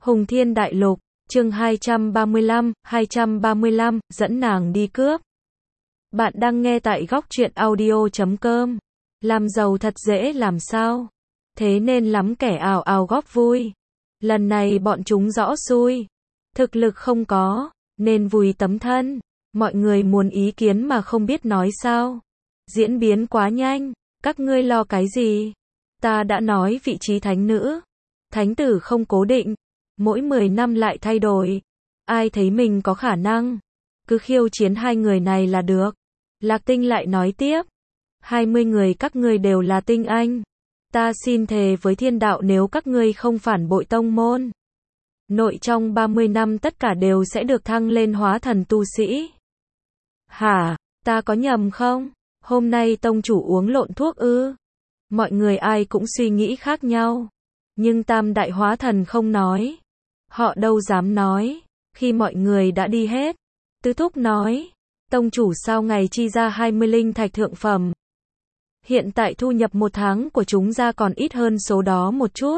Hùng Thiên Đại Lục, chương 235, dẫn nàng đi cướp. Bạn đang nghe tại góc truyện audio.com. Làm giàu thật dễ làm sao? Thế nên lắm kẻ ào ào góp vui. Lần này bọn chúng rõ xui. Thực lực không có, nên vùi tấm thân. Mọi người muốn ý kiến mà không biết nói sao. Diễn biến quá nhanh, các ngươi lo cái gì? Ta đã nói vị trí thánh nữ. Thánh tử không cố định, mỗi 10 năm lại thay đổi. Ai thấy mình có khả năng, cứ khiêu chiến hai người này là được. Lạc Tinh lại nói tiếp, 20 người các ngươi đều là tinh anh. Ta xin thề với thiên đạo nếu các ngươi không phản bội tông môn, nội trong 30 năm tất cả đều sẽ được thăng lên hóa thần tu sĩ. Hả, ta có nhầm không? Hôm nay tông chủ uống lộn thuốc ư? Mọi người ai cũng suy nghĩ khác nhau. Nhưng Tam Đại Hóa Thần không nói. Họ đâu dám nói. Khi mọi người đã đi hết, Tứ Thúc nói, tông chủ sao ngày chi ra 20 linh thạch thượng phẩm. Hiện tại thu nhập một tháng của chúng ra còn ít hơn số đó một chút.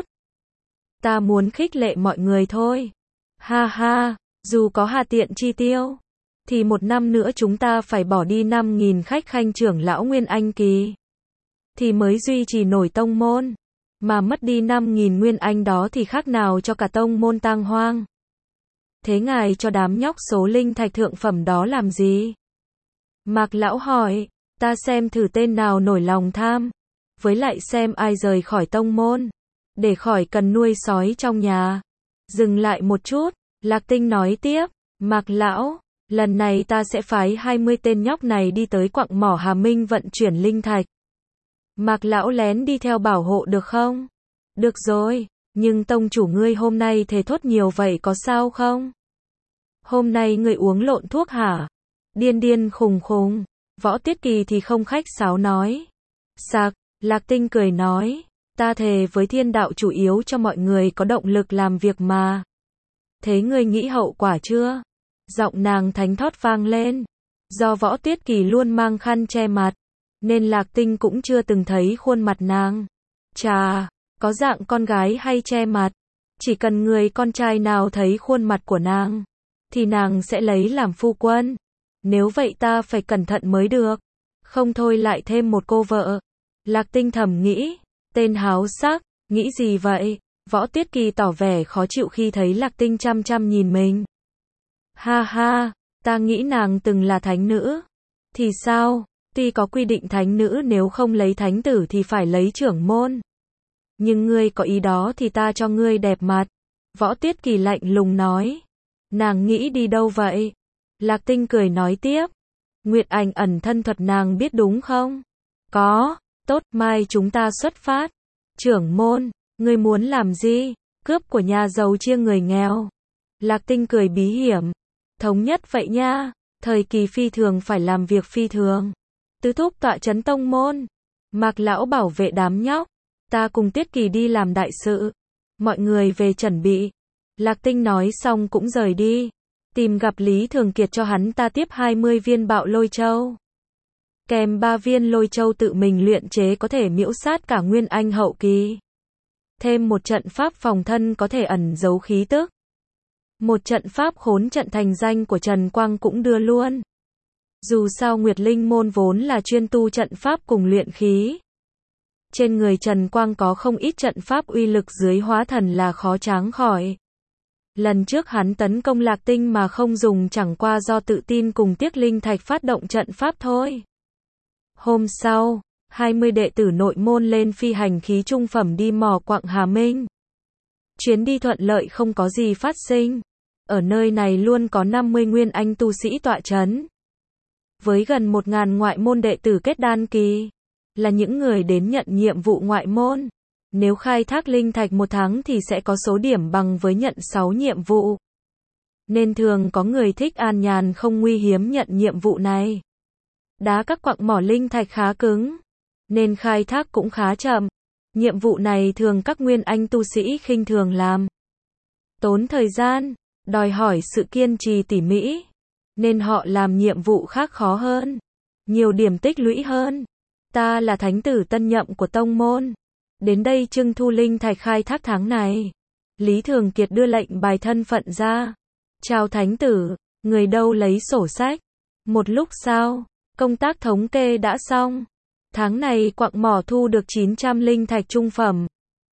Ta muốn khích lệ mọi người thôi. Ha ha, dù có hà tiện chi tiêu, thì một năm nữa chúng ta phải bỏ đi 5.000 khách khanh trưởng lão Nguyên Anh kỳ, thì mới duy trì nổi tông môn. Mà mất đi 5.000 Nguyên Anh đó thì khác nào cho cả tông môn tang hoang. Thế ngài cho đám nhóc số linh thạch thượng phẩm đó làm gì? Mạc lão hỏi, ta xem thử tên nào nổi lòng tham, với lại xem ai rời khỏi tông môn, để khỏi cần nuôi sói trong nhà. Dừng lại một chút, Lạc Tinh nói tiếp, Mạc lão, lần này ta sẽ phái 20 tên nhóc này đi tới quặng mỏ Hà Minh vận chuyển linh thạch. Mạc lão lén đi theo bảo hộ được không? Được rồi, nhưng tông chủ ngươi hôm nay thề thốt nhiều vậy có sao không? Hôm nay ngươi uống lộn thuốc hả? Điên điên khùng khùng. Võ Tiết Kỳ thì không khách sáo nói. Sạc, Lạc Tinh cười nói, ta thề với thiên đạo chủ yếu cho mọi người có động lực làm việc mà. Thế ngươi nghĩ hậu quả chưa? Giọng nàng thánh thót vang lên. Do Võ Tiết Kỳ luôn mang khăn che mặt, nên Lạc Tinh cũng chưa từng thấy khuôn mặt nàng. Chà, có dạng con gái hay che mặt, chỉ cần người con trai nào thấy khuôn mặt của nàng, thì nàng sẽ lấy làm phu quân. Nếu vậy ta phải cẩn thận mới được, không thôi lại thêm một cô vợ. Lạc Tinh thầm nghĩ, tên háo sắc, nghĩ gì vậy? Võ Tiết Kỳ tỏ vẻ khó chịu khi thấy Lạc Tinh chăm chăm nhìn mình. Ha ha, ta nghĩ nàng từng là thánh nữ. Thì sao? Tuy có quy định thánh nữ nếu không lấy thánh tử thì phải lấy trưởng môn. Nhưng ngươi có ý đó thì ta cho ngươi đẹp mặt. Võ Tiết Kỳ lạnh lùng nói. Nàng nghĩ đi đâu vậy? Lạc Tinh cười nói tiếp. Nguyệt Ảnh ẩn thân thuật nàng biết đúng không? Có, tốt, mai chúng ta xuất phát. Trưởng môn, ngươi muốn làm gì? Cướp của nhà giàu chia người nghèo. Lạc Tinh cười bí hiểm. Thống nhất vậy nha, thời kỳ phi thường phải làm việc phi thường. Tứ Thúc tọa trấn tông môn, Mạc lão bảo vệ đám nhóc, ta cùng Tiết Kỳ đi làm đại sự. Mọi người về chuẩn bị. Lạc Tinh nói xong cũng rời đi, tìm gặp Lý Thường Kiệt cho hắn ta tiếp 20 viên bạo lôi châu. Kèm 3 viên lôi châu tự mình luyện chế có thể miễu sát cả Nguyên Anh hậu kỳ. Thêm một trận pháp phòng thân có thể ẩn giấu khí tức. Một trận pháp khốn trận thành danh của Trần Quang cũng đưa luôn. Dù sao Nguyệt Linh môn vốn là chuyên tu trận pháp cùng luyện khí. Trên người Trần Quang có không ít trận pháp uy lực dưới hóa thần là khó tráng khỏi. Lần trước hắn tấn công Lạc Tinh mà không dùng chẳng qua do tự tin cùng tiếc linh thạch phát động trận pháp thôi. Hôm sau, 20 đệ tử nội môn lên phi hành khí trung phẩm đi mỏ quặng Hà Minh. Chuyến đi thuận lợi không có gì phát sinh. Ở nơi này luôn có 50 Nguyên Anh tu sĩ tọa trấn. Với gần 1.000 ngoại môn đệ tử kết đan kỳ, là những người đến nhận nhiệm vụ ngoại môn. Nếu khai thác linh thạch một tháng thì sẽ có số điểm bằng với nhận 6 nhiệm vụ. Nên thường có người thích an nhàn không nguy hiếm nhận nhiệm vụ này. Đá các quặng mỏ linh thạch khá cứng, nên khai thác cũng khá chậm. Nhiệm vụ này thường các Nguyên Anh tu sĩ khinh thường làm. Tốn thời gian, đòi hỏi sự kiên trì tỉ mỉ, nên họ làm nhiệm vụ khác khó hơn, nhiều điểm tích lũy hơn. Ta là thánh tử tân nhậm của tông môn, đến đây trưng thu linh thạch khai thác tháng này. Lý Thường Kiệt đưa lệnh bài thân phận ra. Chào thánh tử, người đâu lấy sổ sách. Một lúc sau, công tác thống kê đã xong. Tháng này quặng mỏ thu được 900 linh thạch trung phẩm,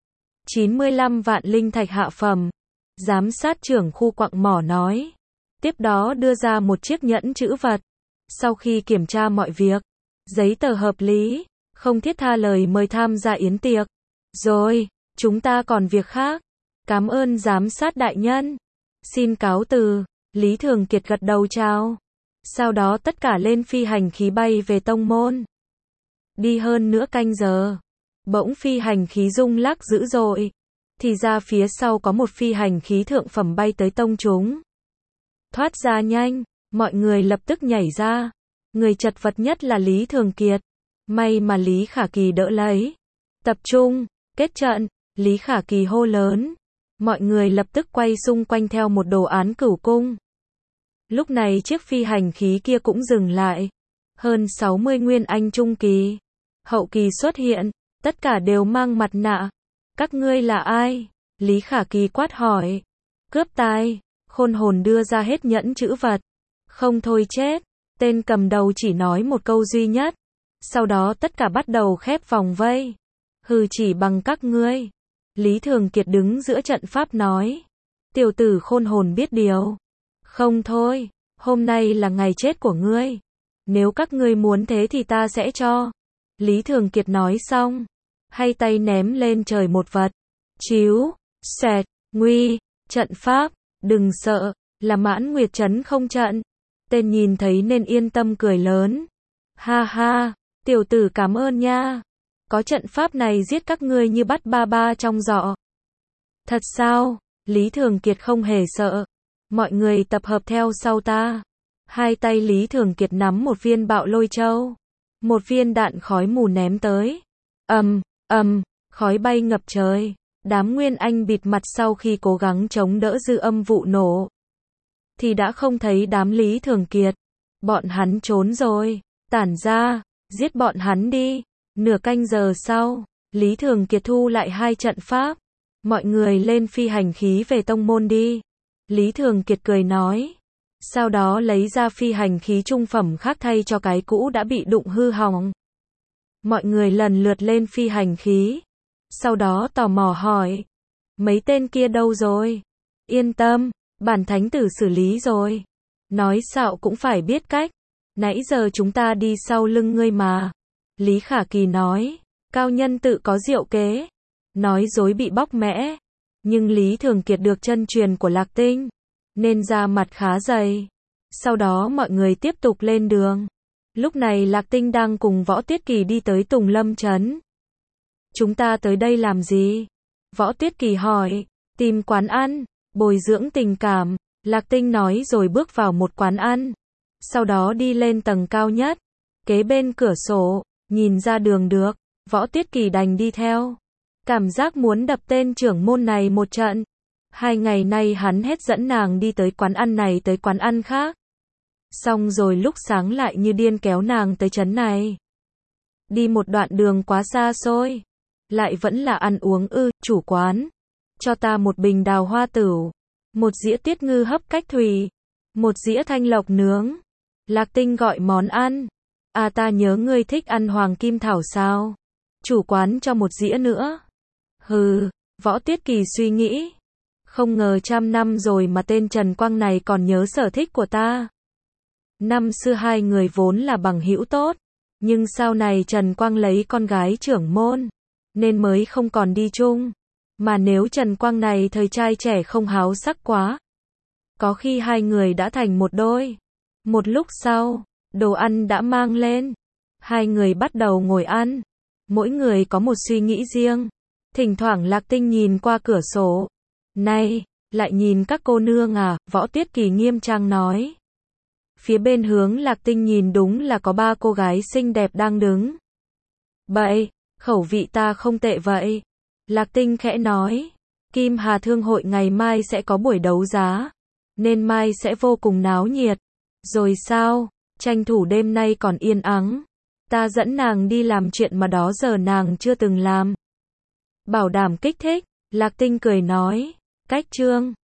95 vạn linh thạch hạ phẩm. Giám sát trưởng khu quặng mỏ nói. Tiếp đó đưa ra một chiếc nhẫn trữ vật. Sau khi kiểm tra mọi việc, giấy tờ hợp lý, không thiết tha lời mời tham gia yến tiệc. Rồi, chúng ta còn việc khác. Cảm ơn giám sát đại nhân. Xin cáo từ. Lý Thường Kiệt gật đầu chào. Sau đó tất cả lên phi hành khí bay về tông môn. Đi hơn nửa canh giờ, bỗng phi hành khí rung lắc dữ dội. Thì ra phía sau có một phi hành khí thượng phẩm bay tới tông chúng. Thoát ra nhanh, mọi người lập tức nhảy ra. Người chật vật nhất là Lý Thường Kiệt. May mà Lý Khả Kỳ đỡ lấy. Tập trung, kết trận, Lý Khả Kỳ hô lớn. Mọi người lập tức quay xung quanh theo một đồ án cửu cung. Lúc này chiếc phi hành khí kia cũng dừng lại. Hơn 60 nguyên anh trung kỳ, hậu kỳ xuất hiện, tất cả đều mang mặt nạ. Các ngươi là ai? Lý Khả Kỳ quát hỏi. Cướp tài. Khôn hồn đưa ra hết nhẫn trữ vật. Không thôi chết. Tên cầm đầu chỉ nói một câu duy nhất. Sau đó tất cả bắt đầu khép vòng vây. Hừ, chỉ bằng các ngươi. Lý Thường Kiệt đứng giữa trận pháp nói. Tiểu tử khôn hồn biết điều. Không thôi, hôm nay là ngày chết của ngươi. Nếu các ngươi muốn thế thì ta sẽ cho. Lý Thường Kiệt nói xong, hay tay ném lên trời một vật. Chiếu, xẹt, nguy, trận pháp, đừng sợ, là Mãn Nguyệt Trấn không trận. Tên nhìn thấy nên yên tâm cười lớn. Ha ha, tiểu tử cảm ơn nha. Có trận pháp này giết các ngươi như bắt ba ba trong giỏ. Thật sao? Lý Thường Kiệt không hề sợ. Mọi người tập hợp theo sau ta. Hai tay Lý Thường Kiệt nắm một viên bạo lôi châu. Một viên đạn khói mù ném tới. Khói bay ngập trời. Đám Nguyên Anh bịt mặt sau khi cố gắng chống đỡ dư âm vụ nổ. Thì đã không thấy đám Lý Thường Kiệt. Bọn hắn trốn rồi. Tản ra, giết bọn hắn đi. Nửa canh giờ sau, Lý Thường Kiệt thu lại hai trận pháp. Mọi người lên phi hành khí về tông môn đi. Lý Thường Kiệt cười nói. Sau đó lấy ra phi hành khí trung phẩm khác thay cho cái cũ đã bị đụng hư hỏng. Mọi người lần lượt lên phi hành khí. Sau đó tò mò hỏi. Mấy tên kia đâu rồi? Yên tâm, bản thánh tử xử lý rồi. Nói xạo cũng phải biết cách. Nãy giờ chúng ta đi sau lưng ngươi mà. Lý Khả Kỳ nói. Cao nhân tự có diệu kế. Nói dối bị bóc mẽ. Nhưng Lý Thường Kiệt được chân truyền của Lạc Tinh, nên da mặt khá dày. Sau đó mọi người tiếp tục lên đường. Lúc này Lạc Tinh đang cùng Võ Tuyết Kỳ đi tới Tùng Lâm Trấn. Chúng ta tới đây làm gì? Võ Tuyết Kỳ hỏi. Tìm quán ăn, bồi dưỡng tình cảm. Lạc Tinh nói rồi bước vào một quán ăn. Sau đó đi lên tầng cao nhất. Kế bên cửa sổ, nhìn ra đường được. Võ Tuyết Kỳ đành đi theo. Cảm giác muốn đập tên trưởng môn này một trận. 2 ngày nay hắn hết dẫn nàng đi tới quán ăn này tới quán ăn khác. Xong rồi lúc sáng lại như điên kéo nàng tới trấn này. Đi một đoạn đường quá xa xôi. Lại vẫn là ăn uống chủ quán. Cho ta một bình đào hoa tửu. Một dĩa tiết ngư hấp cách thủy. Một dĩa thanh lộc nướng. Lạc Tinh gọi món ăn. À, ta nhớ ngươi thích ăn hoàng kim thảo sao? Chủ quán cho một dĩa nữa. Hừ, Võ Tuyết Kỳ suy nghĩ. Không ngờ 100 năm rồi mà tên Trần Quang này còn nhớ sở thích của ta. Năm xưa hai người vốn là bằng hữu tốt. Nhưng sau này Trần Quang lấy con gái trưởng môn. Nên mới không còn đi chung. Mà nếu Trần Quang này thời trai trẻ không háo sắc quá. Có khi hai người đã thành một đôi. Một lúc sau, đồ ăn đã mang lên. Hai người bắt đầu ngồi ăn. Mỗi người có một suy nghĩ riêng. Thỉnh thoảng Lạc Tinh nhìn qua cửa sổ. Này, lại nhìn các cô nương à? Võ Tuyết Kỳ nghiêm trang nói. Phía bên hướng Lạc Tinh nhìn đúng là có 3 cô gái xinh đẹp đang đứng. Bậy, khẩu vị ta không tệ vậy. Lạc Tinh khẽ nói. Kim Hà Thương hội ngày mai sẽ có buổi đấu giá. Nên mai sẽ vô cùng náo nhiệt. Rồi sao? Tranh thủ đêm nay còn yên ắng. Ta dẫn nàng đi làm chuyện mà đó giờ nàng chưa từng làm. Bảo đảm kích thích. Lạc Tinh cười nói. cách chương